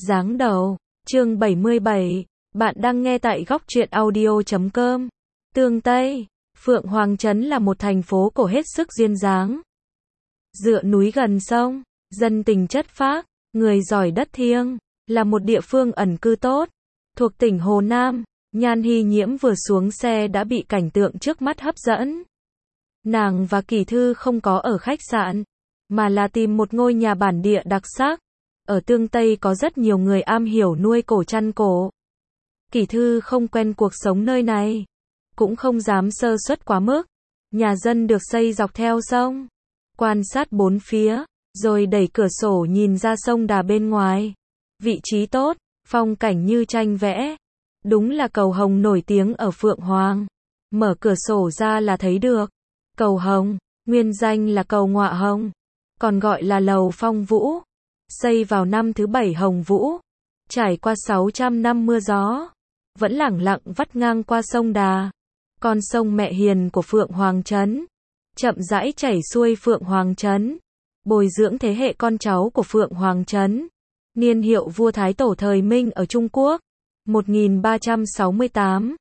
Giáng đầu, chương 77, bạn đang nghe tại góc truyện audio.com. Tương Tây, Phượng Hoàng Trấn là một thành phố cổ hết sức duyên dáng. Dựa núi gần sông, dân tình chất phác, người giỏi đất thiêng, là một địa phương ẩn cư tốt, thuộc tỉnh Hồ Nam. Nhan Hy Nhiễm vừa xuống xe đã bị cảnh tượng trước mắt hấp dẫn. Nàng và Kỳ Thư không có ở khách sạn, mà là tìm một ngôi nhà bản địa đặc sắc. Ở Tương Tây có rất nhiều người am hiểu nuôi cổ chăn cổ. Kỳ Thư không quen cuộc sống nơi này, cũng không dám sơ suất quá mức. Nhà dân được xây dọc theo sông, quan sát bốn phía, rồi đẩy cửa sổ nhìn ra sông Đà bên ngoài. Vị trí tốt, phong cảnh như tranh vẽ. Đúng là cầu hồng nổi tiếng ở Phượng Hoàng. Mở cửa sổ ra là thấy được. Cầu hồng, nguyên danh là cầu Ngọa Hồng, còn gọi là lầu Phong Vũ. Xây vào năm thứ 7 Hồng Vũ, trải qua 600 năm mưa gió, vẫn lẳng lặng vắt ngang qua sông Đà, con sông mẹ hiền của Phượng Hoàng Trấn, chậm rãi chảy xuôi Phượng Hoàng Trấn, bồi dưỡng thế hệ con cháu của Phượng Hoàng Trấn. Niên hiệu vua Thái Tổ thời Minh ở Trung Quốc, 1368,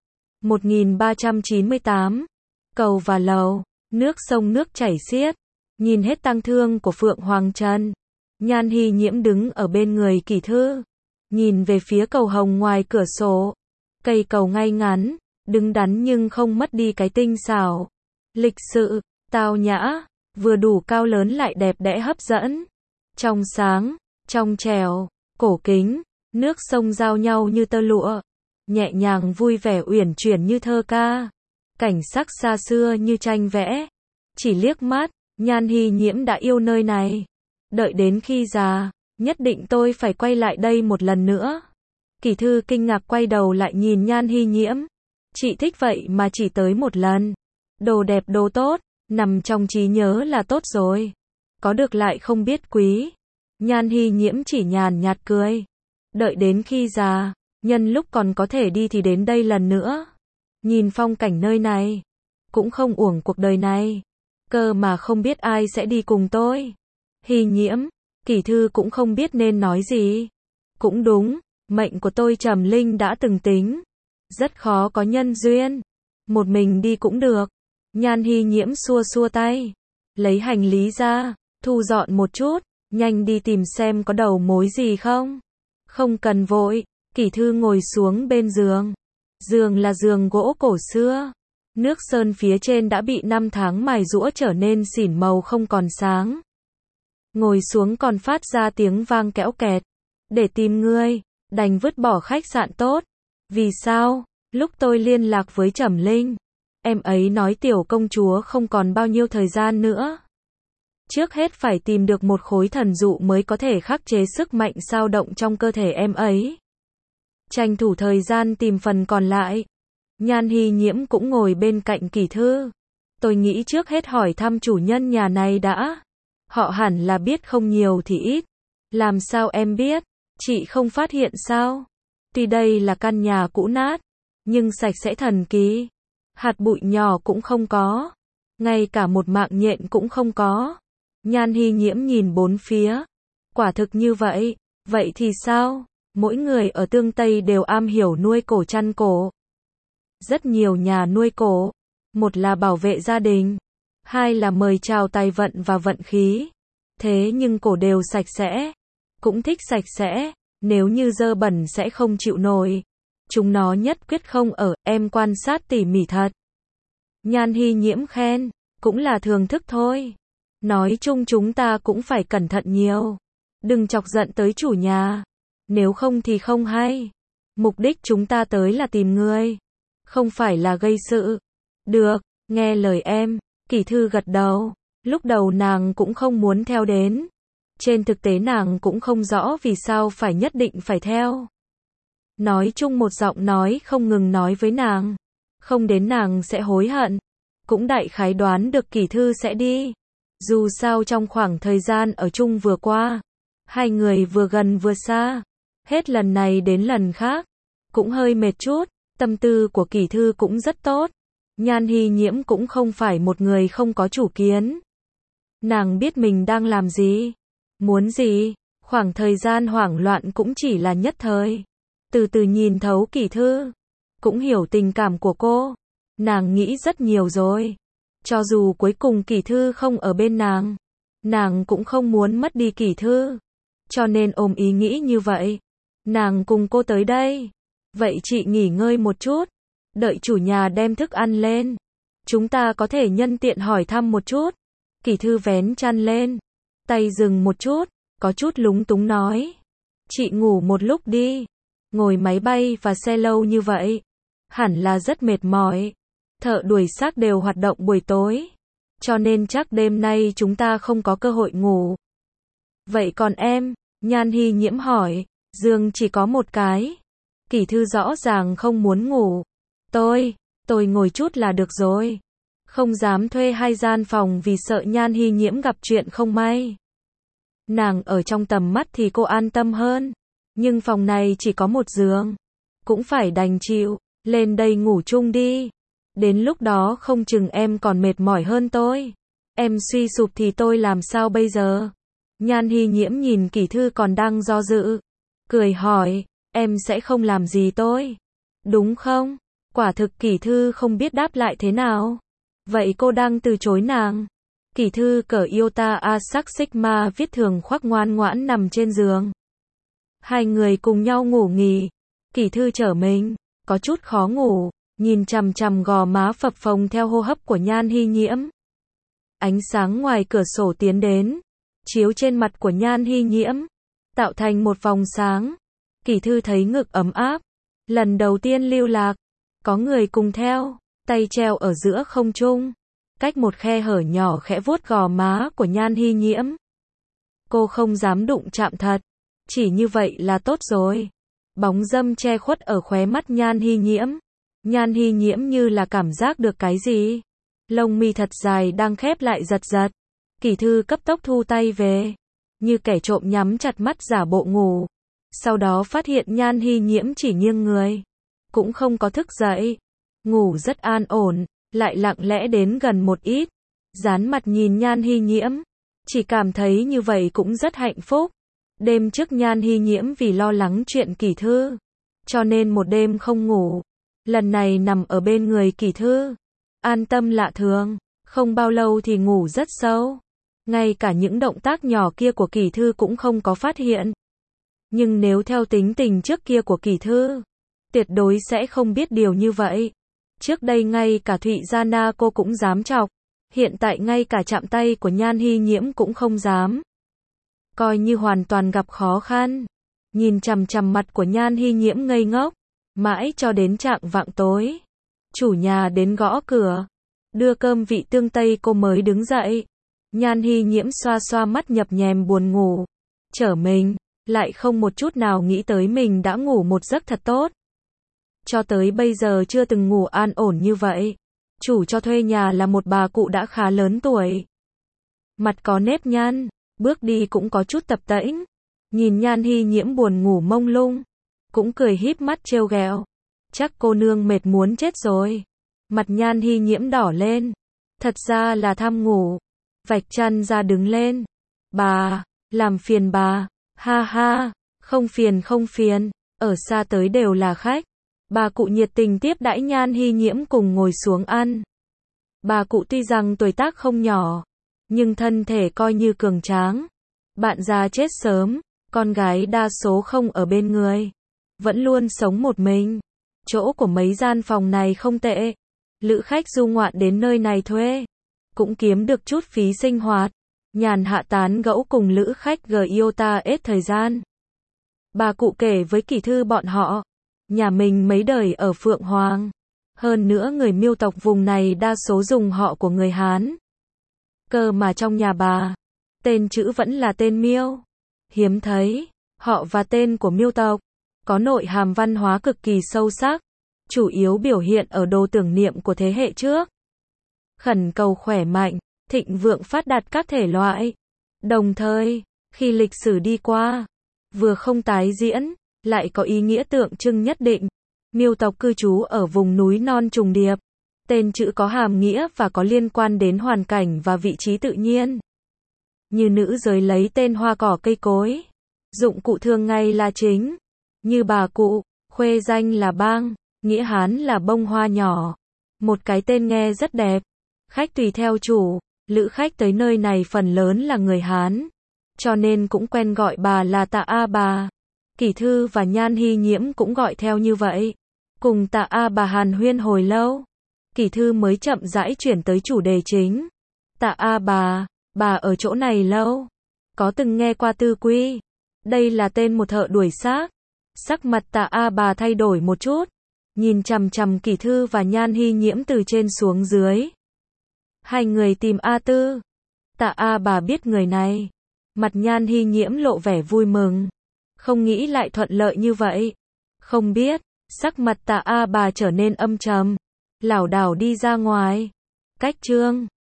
1398, cầu và lầu, nước sông nước chảy xiết, nhìn hết tang thương của Phượng Hoàng Trấn. Nhan Hy Nhiễm đứng ở bên người Kỳ Thư, nhìn về phía cầu hồng ngoài cửa sổ. Cây cầu ngay ngắn, đứng đắn nhưng không mất đi cái tinh xảo, lịch sự, tao nhã, vừa đủ cao lớn lại đẹp đẽ hấp dẫn. Trong sáng, trong trẻo, cổ kính, nước sông giao nhau như tơ lụa, nhẹ nhàng vui vẻ uyển chuyển như thơ ca, cảnh sắc xa xưa như tranh vẽ. Chỉ liếc mắt, Nhan Hy Nhiễm đã yêu nơi này. Đợi đến khi già, nhất định tôi phải quay lại đây một lần nữa. Kỳ Thư kinh ngạc quay đầu lại nhìn Nhan Hy Nhiễm. Chị thích vậy mà chỉ tới một lần. Đồ đẹp đồ tốt, nằm trong trí nhớ là tốt rồi. Có được lại không biết quý. Nhan Hy Nhiễm chỉ nhàn nhạt cười. Đợi đến khi già, nhân lúc còn có thể đi thì đến đây lần nữa. Nhìn phong cảnh nơi này, cũng không uổng cuộc đời này. Cơ mà không biết ai sẽ đi cùng tôi. Hy Nhiễm, Kỳ Thư cũng không biết nên nói gì. Cũng đúng, mệnh của tôi Trầm Linh đã từng tính, rất khó có nhân duyên. Một mình đi cũng được. Nhan Hy Nhiễm xua xua tay, lấy hành lý ra, thu dọn một chút, nhanh đi tìm xem có đầu mối gì không. Không cần vội. Kỳ Thư ngồi xuống bên giường. Giường là giường gỗ cổ xưa. Nước sơn phía trên đã bị năm tháng mài giũa trở nên xỉn màu không còn sáng. Ngồi xuống còn phát ra tiếng vang kẽo kẹt. Để tìm ngươi, đành vứt bỏ khách sạn tốt. Vì sao? Lúc tôi liên lạc với Trầm Linh, em ấy nói tiểu công chúa không còn bao nhiêu thời gian nữa. Trước hết phải tìm được một khối thần dụ mới có thể khắc chế sức mạnh dao động trong cơ thể em ấy. Tranh thủ thời gian tìm phần còn lại. Nhan Hy Nhiễm cũng ngồi bên cạnh Kỳ Thư. Tôi nghĩ trước hết hỏi thăm chủ nhân nhà này đã. Họ hẳn là biết không nhiều thì ít. Làm sao em biết? Chị không phát hiện sao? Tuy đây là căn nhà cũ nát, nhưng sạch sẽ thần kỳ. Hạt bụi nhỏ cũng không có. Ngay cả một mạng nhện cũng không có. Nhan Hy Nhiễm nhìn bốn phía. Quả thực như vậy. Vậy thì sao? Mỗi người ở Tương Tây đều am hiểu nuôi cổ chăn cổ. Rất nhiều nhà nuôi cổ. Một là bảo vệ gia đình. Hai là mời chào tài vận và vận khí. Thế nhưng cổ đều sạch sẽ. Cũng thích sạch sẽ. Nếu như dơ bẩn sẽ không chịu nổi. Chúng nó nhất quyết không ở. Em quan sát tỉ mỉ thật. Nhan Hy Nhiễm khen. Cũng là thường thức thôi. Nói chung chúng ta cũng phải cẩn thận nhiều. Đừng chọc giận tới chủ nhà. Nếu không thì không hay. Mục đích chúng ta tới là tìm ngươi, không phải là gây sự. Được, nghe lời em. Kỳ Thư gật đầu. Lúc đầu nàng cũng không muốn theo đến. Trên thực tế nàng cũng không rõ vì sao phải nhất định phải theo. Nói chung một giọng nói không ngừng nói với nàng. Không đến nàng sẽ hối hận. Cũng đại khái đoán được Kỳ Thư sẽ đi. Dù sao trong khoảng thời gian ở chung vừa qua, hai người vừa gần vừa xa. Hết lần này đến lần khác. Cũng hơi mệt chút. Tâm tư của Kỳ Thư cũng rất tốt. Nhan Hy Nhiễm cũng không phải một người không có chủ kiến. Nàng biết mình đang làm gì, muốn gì, Khoảng thời gian hoảng loạn cũng chỉ là nhất thời. Từ từ nhìn thấu Kỳ Thư, cũng hiểu tình cảm của cô. Nàng nghĩ rất nhiều rồi. Cho dù cuối cùng Kỳ Thư không ở bên nàng cũng không muốn mất đi Kỳ Thư. Cho nên ôm ý nghĩ như vậy. Nàng cùng cô tới đây. Vậy chị nghỉ ngơi một chút. Đợi chủ nhà đem thức ăn lên. Chúng ta có thể nhân tiện hỏi thăm một chút. Kỳ Thư vén chăn lên. Tay dừng một chút. Có chút lúng túng nói. Chị ngủ một lúc đi. Ngồi máy bay và xe lâu như vậy. Hẳn là rất mệt mỏi. Thợ đuổi xác đều hoạt động buổi tối. Cho nên chắc đêm nay chúng ta không có cơ hội ngủ. Vậy còn em? Nhan Hy Nhiễm hỏi. Giường chỉ có một cái. Kỳ Thư rõ ràng không muốn ngủ. Tôi ngồi chút là được rồi. Không dám thuê 2 gian phòng vì sợ Nhan Hy Nhiễm gặp chuyện không may. Nàng ở trong tầm mắt thì cô an tâm hơn. Nhưng phòng này chỉ có một giường. Cũng phải đành chịu. Lên đây ngủ chung đi. Đến lúc đó không chừng em còn mệt mỏi hơn tôi. Em suy sụp thì tôi làm sao bây giờ? Nhan Hy Nhiễm nhìn Kỳ Thư còn đang do dự. Cười hỏi, em sẽ không làm gì tôi. Đúng không? Quả thực Kỳ Thư không biết đáp lại thế nào. Vậy cô đang từ chối nàng. Kỳ Thư cởi Iota A sắc Sigma viết thường khoác ngoan ngoãn nằm trên giường. Hai người cùng nhau ngủ nghỉ. Kỳ Thư trở mình, có chút khó ngủ, nhìn chằm chằm gò má phập phồng theo hô hấp của Nhan Hy Nhiễm. Ánh sáng ngoài cửa sổ tiến đến, chiếu trên mặt của Nhan Hy Nhiễm, tạo thành một vòng sáng. Kỳ Thư thấy ngực ấm áp. Lần đầu tiên lưu lạc, có người cùng theo, tay treo ở giữa không trung, cách một khe hở nhỏ khẽ vuốt gò má của Nhan Hy Nhiễm. Cô không dám đụng chạm thật, chỉ như vậy là tốt rồi. Bóng râm che khuất ở khóe mắt Nhan Hy Nhiễm. Nhan Hy Nhiễm như là cảm giác được cái gì. Lông mi thật dài đang khép lại giật giật. Kỳ Thư cấp tốc thu tay về, như kẻ trộm nhắm chặt mắt giả bộ ngủ. Sau đó phát hiện Nhan Hy Nhiễm chỉ nghiêng người, cũng không có thức dậy. Ngủ rất an ổn, lại lặng lẽ đến gần một ít, dán mặt nhìn Nhan Hy Nhiễm. Chỉ cảm thấy như vậy cũng rất hạnh phúc. Đêm trước Nhan Hy Nhiễm vì lo lắng chuyện Kỳ Thư, cho nên một đêm không ngủ. Lần này nằm ở bên người Kỳ Thư, an tâm lạ thường, không bao lâu thì ngủ rất sâu. Ngay cả những động tác nhỏ kia của Kỳ Thư cũng không có phát hiện. Nhưng nếu theo tính tình trước kia của Kỳ Thư, tuyệt đối sẽ không biết điều như vậy. Trước đây ngay cả Thụy Gia Na cô cũng dám chọc, hiện tại ngay cả chạm tay của Nhan Hy Nhiễm cũng không dám. Coi như hoàn toàn gặp khó khăn. Nhìn chằm chằm mặt của Nhan Hy Nhiễm ngây ngốc, mãi cho đến chạng vạng tối. Chủ nhà đến gõ cửa, đưa cơm vị tương Tây cô mới đứng dậy. Nhan Hy Nhiễm xoa xoa mắt nhập nhèm buồn ngủ. Trở mình, lại không một chút nào nghĩ tới mình đã ngủ một giấc thật tốt. Cho tới bây giờ chưa từng ngủ an ổn như vậy. Chủ cho thuê nhà là một bà cụ đã khá lớn tuổi. Mặt có nếp nhăn, bước đi cũng có chút tập tễnh. Nhìn Nhan Hy Nhiễm buồn ngủ mông lung, cũng cười híp mắt trêu ghẹo. Chắc cô nương mệt muốn chết rồi. Mặt Nhan Hy Nhiễm đỏ lên. Thật ra là tham ngủ. Vạch chăn ra đứng lên. Bà, làm phiền bà. Ha ha, không phiền không phiền. Ở xa tới đều là khách. Bà cụ nhiệt tình tiếp đãi Nhan Hy Nhiễm cùng ngồi xuống ăn. Bà cụ tuy rằng tuổi tác không nhỏ, nhưng thân thể coi như cường tráng. Bạn già chết sớm, con gái đa số không ở bên người, vẫn luôn sống một mình. Chỗ của mấy gian phòng này không tệ. Lữ khách du ngoạn đến nơi này thuê, cũng kiếm được chút phí sinh hoạt. Nhàn hạ tán gẫu cùng lữ khách Giota hết thời gian. Bà cụ kể với Kỳ Thư bọn họ, nhà mình mấy đời ở Phượng Hoàng. Hơn nữa người Miêu tộc vùng này đa số dùng họ của người Hán. Cơ mà trong nhà bà, tên chữ vẫn là tên Miêu. Hiếm thấy, họ và tên của Miêu tộc có nội hàm văn hóa cực kỳ sâu sắc, chủ yếu biểu hiện ở đồ tưởng niệm của thế hệ trước. Khẩn cầu khỏe mạnh, thịnh vượng phát đạt các thể loại. Đồng thời, khi lịch sử đi qua, vừa không tái diễn, lại có ý nghĩa tượng trưng nhất định. Miêu tộc cư trú ở vùng núi non trùng điệp. Tên chữ có hàm nghĩa và có liên quan đến hoàn cảnh và vị trí tự nhiên. Như nữ giới lấy tên hoa cỏ cây cối, Dụng cụ thường ngày là chính, như bà cụ, khuê danh là bang, nghĩa Hán là bông hoa nhỏ. Một cái tên nghe rất đẹp. Khách tùy theo chủ, lữ khách tới nơi này phần lớn là người Hán, cho nên cũng quen gọi bà là Tạ A Bà. Kỷ Thư và Nhan Hy Nhiễm cũng gọi theo như vậy. Cùng Tạ A Bà hàn huyên hồi lâu, Kỷ Thư mới chậm rãi chuyển tới chủ đề chính. Tạ A bà ở chỗ này lâu. Có từng nghe qua Tư Quy? Đây là tên một thợ đuổi xác. Sắc mặt Tạ A Bà thay đổi một chút, nhìn chằm chằm Kỷ Thư và Nhan Hy Nhiễm từ trên xuống dưới. Hai người tìm A Tư. Tạ A Bà biết người này. Mặt Nhan Hy Nhiễm lộ vẻ vui mừng. Không nghĩ lại thuận lợi như vậy. Không biết, sắc mặt Tạ A Bà trở nên âm trầm, lảo đảo đi ra ngoài. Cách chương